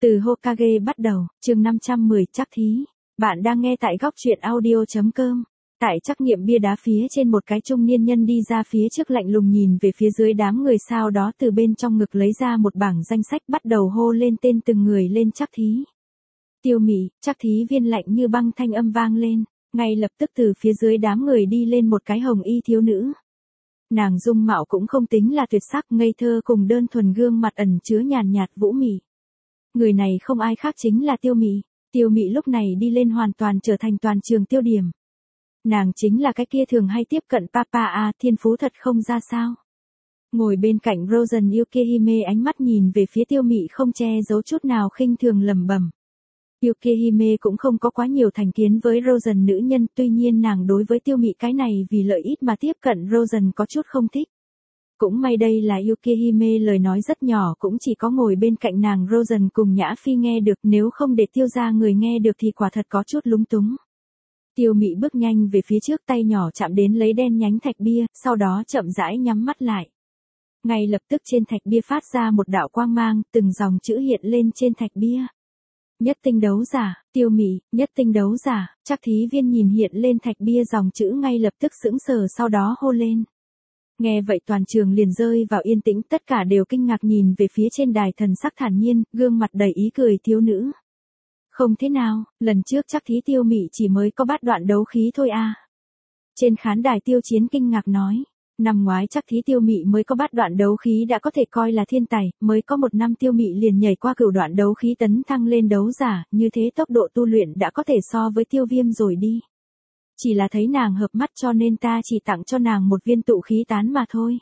Từ Hokage bắt đầu, chương 510 trắc thí. Bạn đang nghe tại góc truyện audio.com. Tại trắc nghiệm bia đá phía trên một cái trung niên nhân đi ra phía trước lạnh lùng nhìn về phía dưới đám người, sau đó từ bên trong ngực lấy ra một bảng danh sách bắt đầu hô lên tên từng người lên trắc thí. Tiêu Mị, trắc thí viên lạnh như băng thanh âm vang lên, ngay lập tức từ phía dưới đám người đi lên một cái hồng y thiếu nữ. Nàng dung mạo cũng không tính là tuyệt sắc, ngây thơ cùng đơn thuần, gương mặt ẩn chứa nhàn nhạt vũ mị. Người này không ai khác chính là Tiêu Mị. Tiêu Mị lúc này đi lên hoàn toàn trở thành toàn trường tiêu điểm. Nàng chính là cái kia thường hay tiếp cận Papa thiên phú thật không ra sao. Ngồi bên cạnh Rosen Yukihime ánh mắt nhìn về phía Tiêu Mị không che giấu chút nào khinh thường lẩm bẩm. Yukihime cũng không có quá nhiều thành kiến với Rosen nữ nhân, tuy nhiên nàng đối với Tiêu Mị cái này vì lợi ích mà tiếp cận Rosen có chút không thích. Cũng may đây là Yukihime lời nói rất nhỏ, cũng chỉ có ngồi bên cạnh nàng Rosen cùng Nhã Phi nghe được, nếu không để Tiêu gia người nghe được thì quả thật có chút lúng túng. Tiêu Mị bước nhanh về phía trước, tay nhỏ chạm đến lấy đen nhánh thạch bia, sau đó chậm rãi nhắm mắt lại. Ngay lập tức trên thạch bia phát ra một đạo quang mang, từng dòng chữ hiện lên trên thạch bia. Nhất tinh đấu giả, Tiêu Mị, nhất tinh đấu giả. Trắc thí viên nhìn hiện lên thạch bia dòng chữ ngay lập tức sững sờ, sau đó hô lên. Nghe vậy toàn trường liền rơi vào yên tĩnh, tất cả đều kinh ngạc nhìn về phía trên đài, thần sắc thản nhiên, gương mặt đầy ý cười thiếu nữ. Không thế nào, lần trước chắc thí Tiêu Mị chỉ mới có bát đoạn đấu khí thôi à. Trên khán đài Tiêu Chiến kinh ngạc nói. Năm ngoái chắc thí Tiêu Mị mới có bát đoạn đấu khí đã có thể coi là thiên tài, mới có một năm Tiêu Mị liền nhảy qua cửu đoạn đấu khí tấn thăng lên đấu giả, như thế tốc độ tu luyện đã có thể so với Tiêu Viêm rồi đi. Chỉ là thấy nàng hợp mắt cho nên ta chỉ tặng cho nàng một viên tụ khí tán mà thôi.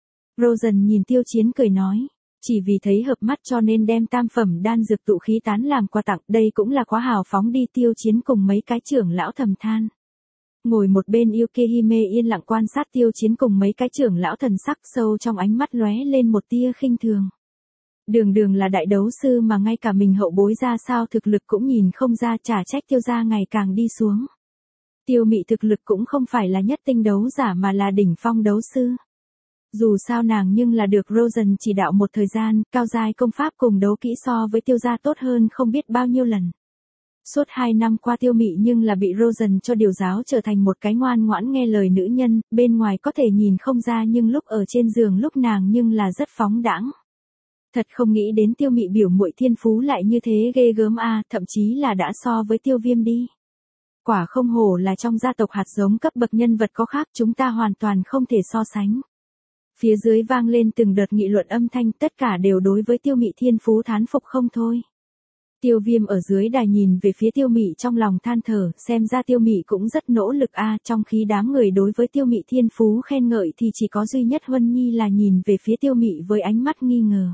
Rosen nhìn Tiêu Chiến cười nói. Chỉ vì thấy hợp mắt cho nên đem tam phẩm đan dược tụ khí tán làm quà tặng, đây cũng là quá hào phóng đi. Tiêu Chiến cùng mấy cái trưởng lão thầm than. Ngồi một bên Yukihime yên lặng quan sát Tiêu Chiến cùng mấy cái trưởng lão, thần sắc sâu trong ánh mắt lóe lên một tia khinh thường. Đường đường là đại đấu sư mà ngay cả mình hậu bối ra sao thực lực cũng nhìn không ra, chả trách Tiêu gia ngày càng đi xuống. Tiêu Mị thực lực cũng không phải là nhất tinh đấu giả mà là đỉnh phong đấu sư. Dù sao nàng nhưng là được Rosen chỉ đạo một thời gian, cao giai công pháp cùng đấu kỹ so với Tiêu gia tốt hơn không biết bao nhiêu lần. Suốt 2 năm qua Tiêu Mị nhưng là bị Rosen cho điều giáo trở thành một cái ngoan ngoãn nghe lời nữ nhân, bên ngoài có thể nhìn không ra nhưng lúc ở trên giường lúc nàng nhưng là rất phóng đãng. Thật không nghĩ đến Tiêu Mị biểu muội thiên phú lại như thế ghê gớm a, thậm chí là đã so với Tiêu Viêm đi. Quả không hổ là trong gia tộc hạt giống cấp bậc nhân vật có khác, chúng ta hoàn toàn không thể so sánh. Phía dưới vang lên từng đợt nghị luận âm thanh, tất cả đều đối với Tiêu Mị thiên phú thán phục không thôi. Tiêu Viêm ở dưới đài nhìn về phía Tiêu Mị trong lòng than thở, xem ra Tiêu Mị cũng rất nỗ lực a. Trong khi đám người đối với Tiêu Mị thiên phú khen ngợi thì chỉ có duy nhất Huân Nhi là nhìn về phía Tiêu Mị với ánh mắt nghi ngờ.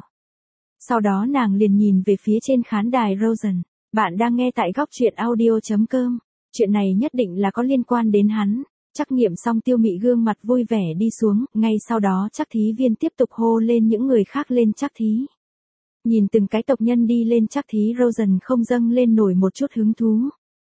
Sau đó nàng liền nhìn về phía trên khán đài Rosen. Bạn đang nghe tại góc truyện audio.com. Chuyện này nhất định là có liên quan đến hắn. Trắc nghiệm xong Tiêu Mị gương mặt vui vẻ đi xuống, ngay sau đó trắc thí viên tiếp tục hô lên những người khác lên trắc thí. Nhìn từng cái tộc nhân đi lên trắc thí, Rosen không dâng lên nổi một chút hứng thú.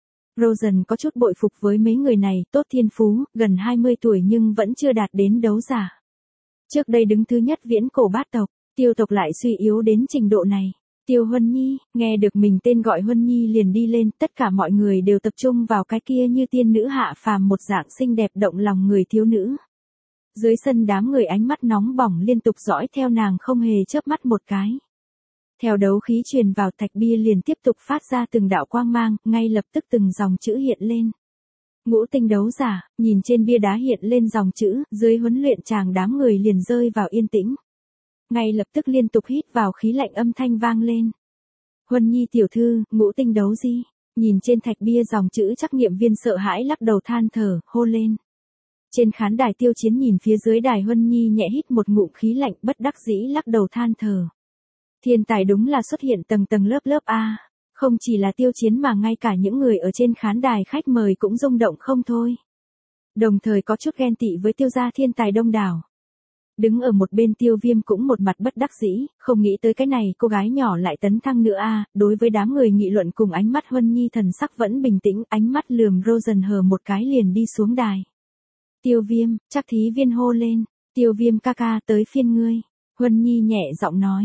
Rosen có chút bội phục với mấy người này, tốt thiên phú, gần 20 tuổi nhưng vẫn chưa đạt đến đấu giả. Trước đây đứng thứ nhất viễn cổ bát tộc, Tiêu tộc lại suy yếu đến trình độ này. Tiêu Huân Nhi, nghe được mình tên gọi Huân Nhi liền đi lên, tất cả mọi người đều tập trung vào cái kia như tiên nữ hạ phàm một dạng xinh đẹp động lòng người thiếu nữ. Dưới sân đám người ánh mắt nóng bỏng liên tục dõi theo nàng không hề chớp mắt một cái. Theo đấu khí truyền vào, thạch bia liền tiếp tục phát ra từng đạo quang mang, ngay lập tức từng dòng chữ hiện lên. Ngũ tinh đấu giả, nhìn trên bia đá hiện lên dòng chữ, dưới huấn luyện chàng đám người liền rơi vào yên tĩnh. Ngay lập tức liên tục hít vào khí lạnh, âm thanh vang lên. Huân Nhi tiểu thư, ngũ tinh đấu gì? Nhìn trên thạch bia dòng chữ, trắc nghiệm viên sợ hãi lắc đầu than thở, hô lên. Trên khán đài Tiêu Chiến nhìn phía dưới đài Huân Nhi nhẹ hít một ngụm khí lạnh, bất đắc dĩ lắc đầu than thở. Thiên tài đúng là xuất hiện tầng tầng lớp lớp a. Không chỉ là Tiêu Chiến mà ngay cả những người ở trên khán đài khách mời cũng rung động không thôi. Đồng thời có chút ghen tị với Tiêu gia thiên tài đông đảo. Đứng ở một bên Tiêu Viêm cũng một mặt bất đắc dĩ, không nghĩ tới cái này cô gái nhỏ lại tấn thăng nữa a. Đối với đám người nghị luận cùng ánh mắt Huân Nhi thần sắc vẫn bình tĩnh, ánh mắt lườm Rosen hờ một cái liền đi xuống đài. Tiêu Viêm, trắc thí viên hô lên, Tiêu Viêm ca ca tới phiên ngươi. Huân Nhi nhẹ giọng nói,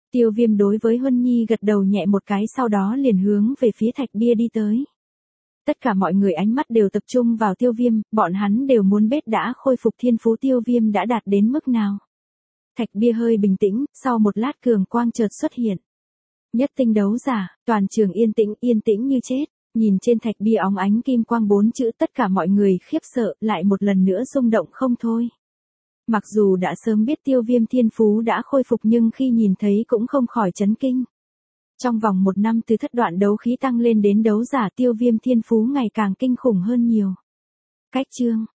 Tiêu Viêm đối với Huân Nhi gật đầu nhẹ một cái, sau đó liền hướng về phía thạch bia đi tới. Tất cả mọi người ánh mắt đều tập trung vào Tiêu Viêm, bọn hắn đều muốn biết đã khôi phục thiên phú Tiêu Viêm đã đạt đến mức nào. Thạch bia hơi bình tĩnh, sau một lát cường quang chợt xuất hiện. Nhất tinh đấu giả, toàn trường yên tĩnh như chết. Nhìn trên thạch bia óng ánh kim quang 4 chữ, tất cả mọi người khiếp sợ, lại một lần nữa rung động không thôi. Mặc dù đã sớm biết Tiêu Viêm thiên phú đã khôi phục nhưng khi nhìn thấy cũng không khỏi chấn kinh. Trong vòng 1 năm từ thất đoạn đấu khí tăng lên đến đấu giả, Tiêu Viêm thiên phú ngày càng kinh khủng hơn nhiều. Cách chương